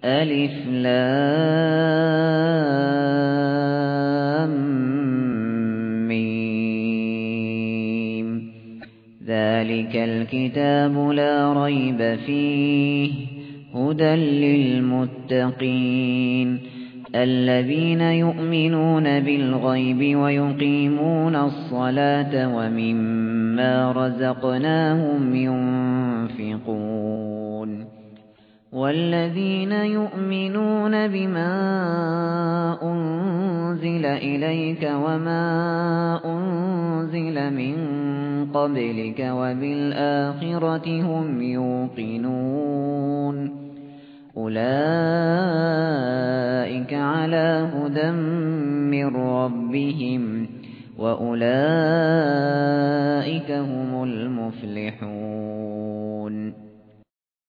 ألف لام ميم ذلك الكتاب لا ريب فيه هدى للمتقين الذين يؤمنون بالغيب ويقيمون الصلاة ومما رزقناهم ينفقون والذين يؤمنون بما أنزل إليك وما أنزل من قبلك وبالآخرة هم يوقنون أولئك على هدى من ربهم وأولئك